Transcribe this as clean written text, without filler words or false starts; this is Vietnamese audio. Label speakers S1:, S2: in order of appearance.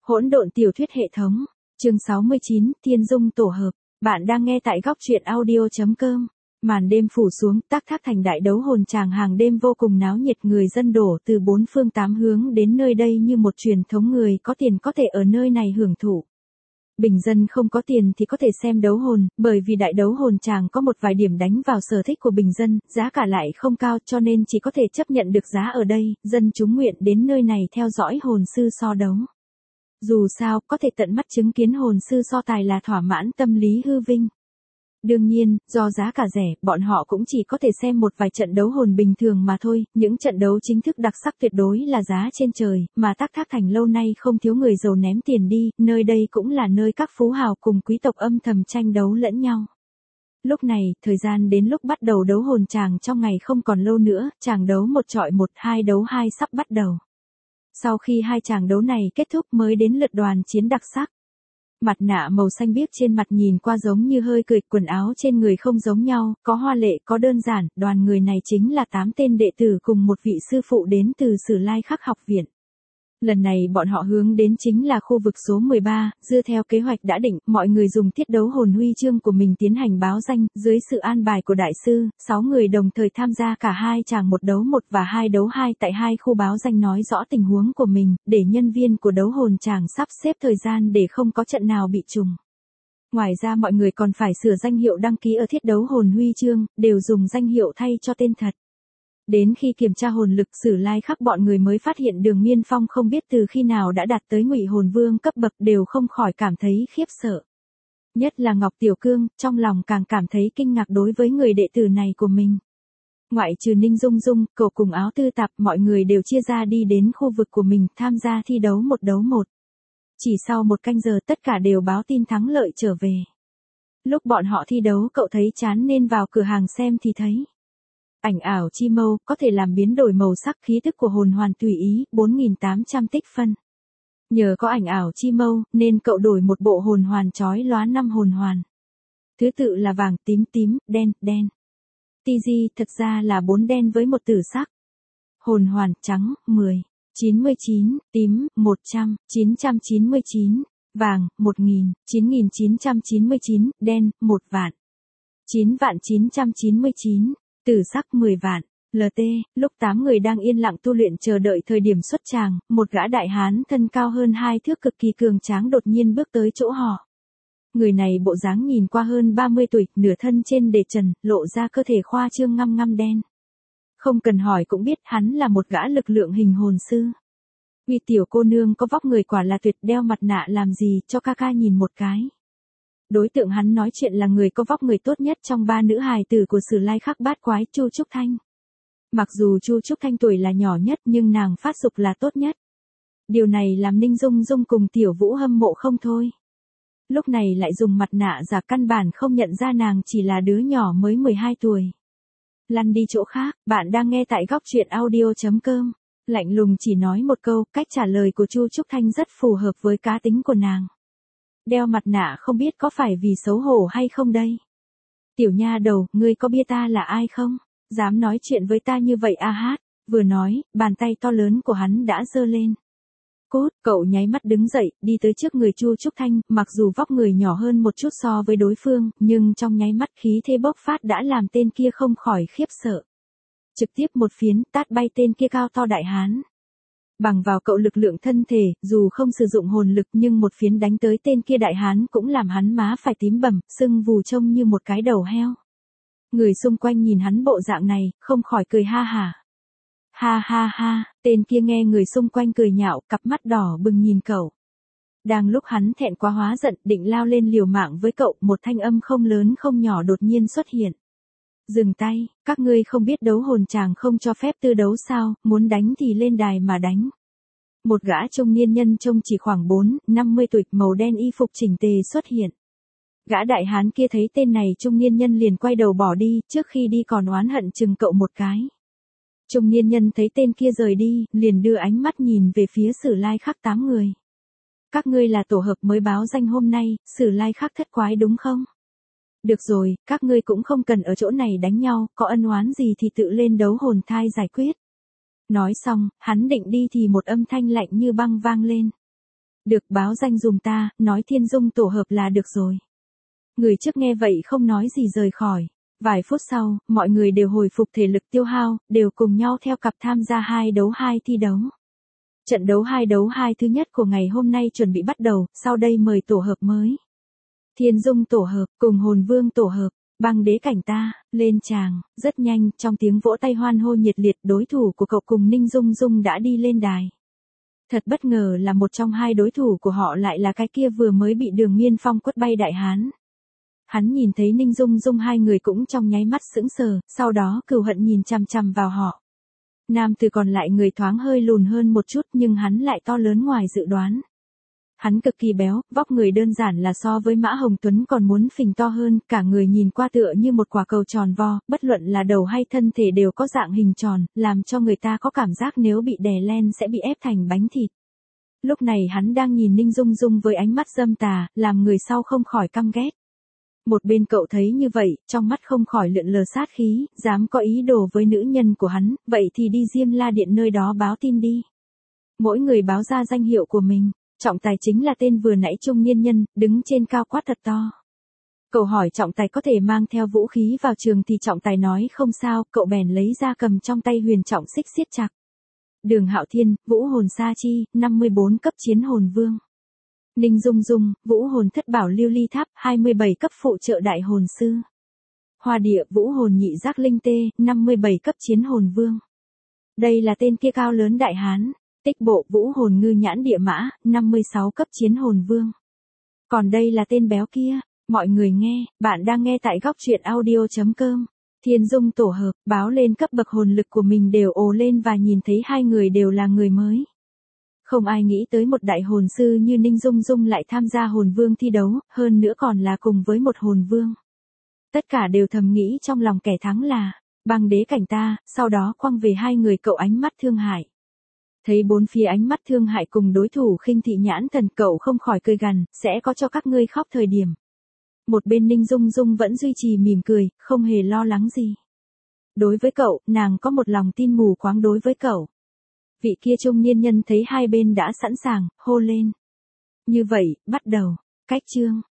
S1: Hỗn độn tiểu thuyết hệ thống, chương 69, Thiên Dung tổ hợp. Bạn đang nghe tại góc truyện audio.com. Màn đêm phủ xuống, Tắc Thác Thành đại đấu hồn tràng hàng đêm vô cùng náo nhiệt, người dân đổ từ bốn phương tám hướng đến nơi đây như một truyền thống, người có tiền có thể ở nơi này hưởng thụ. Bình dân không có tiền thì có thể xem đấu hồn, bởi vì đại đấu hồn tràng có một vài điểm đánh vào sở thích của bình dân, giá cả lại không cao cho nên chỉ có thể chấp nhận được giá ở đây, dân chúng nguyện đến nơi này theo dõi hồn sư so đấu. Dù sao, có thể tận mắt chứng kiến hồn sư so tài là thỏa mãn tâm lý hư vinh. Đương nhiên, do giá cả rẻ, bọn họ cũng chỉ có thể xem một vài trận đấu hồn bình thường mà thôi, những trận đấu chính thức đặc sắc tuyệt đối là giá trên trời, mà Tắc Thác Thành lâu nay không thiếu người giàu ném tiền đi, nơi đây cũng là nơi các phú hào cùng quý tộc âm thầm tranh đấu lẫn nhau. Lúc này, thời gian đến lúc bắt đầu đấu hồn tràng trong ngày không còn lâu nữa, tràng đấu một chọi một, hai đấu hai sắp bắt đầu. Sau khi hai tràng đấu này kết thúc mới đến lượt đoàn chiến đặc sắc. Mặt nạ màu xanh biếc trên mặt nhìn qua giống như hơi cười, quần áo trên người không giống nhau, có hoa lệ có đơn giản, đoàn người này chính là 8 tên đệ tử cùng một vị sư phụ đến từ Sử Lai Khắc học viện. Lần này bọn họ hướng đến chính là khu vực số 13, dựa theo kế hoạch đã định, mọi người dùng thiết đấu hồn huy chương của mình tiến hành báo danh, dưới sự an bài của đại sư, 6 người đồng thời tham gia cả hai tràng một đấu một và hai đấu hai tại hai khu báo danh nói rõ tình huống của mình, để nhân viên của đấu hồn tràng sắp xếp thời gian để không có trận nào bị trùng. Ngoài ra mọi người còn phải sửa danh hiệu đăng ký ở thiết đấu hồn huy chương, đều dùng danh hiệu thay cho tên thật. Đến khi kiểm tra hồn lực Sử Lai Khắc bọn người mới phát hiện Đường Miên Phong không biết từ khi nào đã đạt tới Ngụy Hồn Vương cấp bậc, đều không khỏi cảm thấy khiếp sợ. Nhất là Ngọc Tiểu Cương, trong lòng càng cảm thấy kinh ngạc đối với người đệ tử này của mình. Ngoại trừ Ninh Dung Dung, cậu cùng Áo Tư Tạp, mọi người đều chia ra đi đến khu vực của mình tham gia thi đấu một đấu một. Chỉ sau một canh giờ tất cả đều báo tin thắng lợi trở về. Lúc bọn họ thi đấu cậu thấy chán nên vào cửa hàng xem thì thấy. Ảnh ảo chi mâu, có thể làm biến đổi màu sắc khí tức của hồn hoàn tùy ý, 4.800 tích phân. Nhờ có ảnh ảo chi mâu, nên cậu đổi một bộ hồn hoàn chói lóa 5 hồn hoàn. Thứ tự là vàng, tím tím, đen, đen. TG thật ra là 4 đen với một tử sắc. Hồn hoàn trắng, 10. 99, tím, 100, 999, vàng, 1000, 9999, đen, 1 vạn. 9.999. Tử sắc 10 vạn. LT, lúc 8 người đang yên lặng tu luyện chờ đợi thời điểm xuất tràng, một gã đại hán thân cao hơn 2 thước cực kỳ cường tráng đột nhiên bước tới chỗ họ. Người này bộ dáng nhìn qua hơn 30 tuổi, nửa thân trên để trần, lộ ra cơ thể khoa trương ngăm ngăm đen. Không cần hỏi cũng biết hắn là một gã lực lượng hình hồn sư. Uy tiểu cô nương có vóc người quả là tuyệt, đeo mặt nạ làm gì, cho ca ca nhìn một cái. Đối tượng hắn nói chuyện là người có vóc người tốt nhất trong 3 nữ hài tử của Sử Lai Khắc bát quái, Chu Trúc Thanh. Mặc dù Chu Trúc Thanh tuổi là nhỏ nhất nhưng nàng phát dục là tốt nhất. Điều này làm Ninh Dung Dung cùng Tiểu Vũ hâm mộ không thôi. Lúc này lại dùng mặt nạ giả, căn bản không nhận ra nàng chỉ là đứa nhỏ mới 12 tuổi. Lăn đi chỗ khác, bạn đang nghe tại góc truyện audio.com. Lạnh lùng chỉ nói một câu, cách trả lời của Chu Trúc Thanh rất phù hợp với cá tính của nàng. Đeo mặt nạ không biết có phải vì xấu hổ hay không đây? Tiểu nha đầu, ngươi có biết ta là ai không? Dám nói chuyện với ta như vậy a hát. Vừa nói, bàn tay to lớn của hắn đã giơ lên. Cốt, cậu nháy mắt đứng dậy, đi tới trước người Chu Trúc Thanh, mặc dù vóc người nhỏ hơn một chút so với đối phương, nhưng trong nháy mắt khí thế bốc phát đã làm tên kia không khỏi khiếp sợ. Trực tiếp một phiến tát bay tên kia cao to đại hán. Bằng vào cậu lực lượng thân thể, dù không sử dụng hồn lực nhưng một phiến đánh tới tên kia đại hán cũng làm hắn má phải tím bầm, sưng vù trông như một cái đầu heo. Người xung quanh nhìn hắn bộ dạng này, không khỏi cười ha hả. Ha ha ha, tên kia nghe người xung quanh cười nhạo, cặp mắt đỏ bừng nhìn cậu. Đang lúc hắn thẹn quá hóa giận, định lao lên liều mạng với cậu, một thanh âm không lớn không nhỏ đột nhiên xuất hiện. Dừng tay, các ngươi không biết đấu hồn tràng không cho phép tư đấu sao, muốn đánh thì lên đài mà đánh. Một gã trung niên nhân trông chỉ khoảng 4-50 tuổi, màu đen y phục chỉnh tề xuất hiện. Gã đại hán kia thấy tên này trung niên nhân liền quay đầu bỏ đi, trước khi đi còn oán hận chừng cậu một cái. Trung niên nhân thấy tên kia rời đi, liền đưa ánh mắt nhìn về phía Sử Lai Khắc 8 người. Các ngươi là tổ hợp mới báo danh hôm nay, Sử Lai Khắc thất quái đúng không? Được rồi, các ngươi cũng không cần ở chỗ này đánh nhau, có ân oán gì thì tự lên đấu hồn thai giải quyết. Nói xong, hắn định đi thì một âm thanh lạnh như băng vang lên. Được, báo danh dùm ta, nói Thiên Dung tổ hợp là được rồi. Người trước nghe vậy không nói gì rời khỏi. Vài phút sau, mọi người đều hồi phục thể lực tiêu hao, đều cùng nhau theo cặp tham gia 2 đấu 2 thi đấu. Trận đấu 2 đấu 2 thứ nhất của ngày hôm nay chuẩn bị bắt đầu, sau đây mời tổ hợp mới. Thiên Dung tổ hợp, cùng Hồn Vương tổ hợp, Băng Đế Cảnh ta, lên tràng. Rất nhanh, trong tiếng vỗ tay hoan hô nhiệt liệt, đối thủ của cậu cùng Ninh Dung Dung đã đi lên đài. Thật bất ngờ là một trong hai đối thủ của họ lại là cái kia vừa mới bị Đường Miên Phong quất bay đại hán. Hắn nhìn thấy Ninh Dung Dung hai người cũng trong nháy mắt sững sờ, sau đó cừu hận nhìn chằm chằm vào họ. Nam tử còn lại người thoáng hơi lùn hơn một chút nhưng hắn lại to lớn ngoài dự đoán. Hắn cực kỳ béo, vóc người đơn giản là so với Mã Hồng Tuấn còn muốn phình to hơn, cả người nhìn qua tựa như một quả cầu tròn vo, bất luận là đầu hay thân thể đều có dạng hình tròn, làm cho người ta có cảm giác nếu bị đè len sẽ bị ép thành bánh thịt. Lúc này hắn đang nhìn Ninh Dung Dung với ánh mắt dâm tà, làm người sau không khỏi căm ghét. Một bên cậu thấy như vậy, trong mắt không khỏi lượn lờ sát khí, dám có ý đồ với nữ nhân của hắn, vậy thì đi Diêm La Điện nơi đó báo tin đi. Mỗi người báo ra danh hiệu của mình. Trọng Tài chính là tên vừa nãy trung niên nhân, đứng trên cao quát thật to. Cậu hỏi Trọng Tài có thể mang theo vũ khí vào trường thì Trọng Tài nói không sao, cậu bèn lấy ra cầm trong tay huyền trọng xích siết chặt. Đường Hạo Thiên, Vũ Hồn Sa Chi, 54 cấp chiến hồn vương. Ninh Dung Dung, Vũ Hồn Thất Bảo Lưu Ly Tháp, 27 cấp phụ trợ đại hồn sư. Hoa Địa, Vũ Hồn Nhị Giác Linh Tê, 57 cấp chiến hồn vương. Đây là tên kia cao lớn đại hán. Tích Bộ, Vũ Hồn Ngư Nhãn Địa Mã, 56 cấp chiến hồn vương. Còn đây là tên béo kia. Mọi người nghe, bạn đang nghe tại góc truyện audio.com. Thiên Dung tổ hợp, báo lên cấp bậc hồn lực của mình đều ồ lên và nhìn thấy hai người đều là người mới. Không ai nghĩ tới một đại hồn sư như Ninh Dung Dung lại tham gia hồn vương thi đấu, hơn nữa còn là cùng với một hồn vương. Tất cả đều thầm nghĩ trong lòng kẻ thắng là Băng Đế Cảnh ta, sau đó quăng về hai người cậu ánh mắt thương hại. Thấy bốn phía ánh mắt thương hại cùng đối thủ khinh thị nhãn thần, cậu không khỏi cười gằn, sẽ có cho các ngươi khóc thời điểm. Một bên Ninh Dung Dung vẫn duy trì mỉm cười, không hề lo lắng gì. Đối với cậu, nàng có một lòng tin mù quáng đối với cậu. Vị kia trung niên nhân thấy hai bên đã sẵn sàng, hô lên. Như vậy, bắt đầu. Cách chương.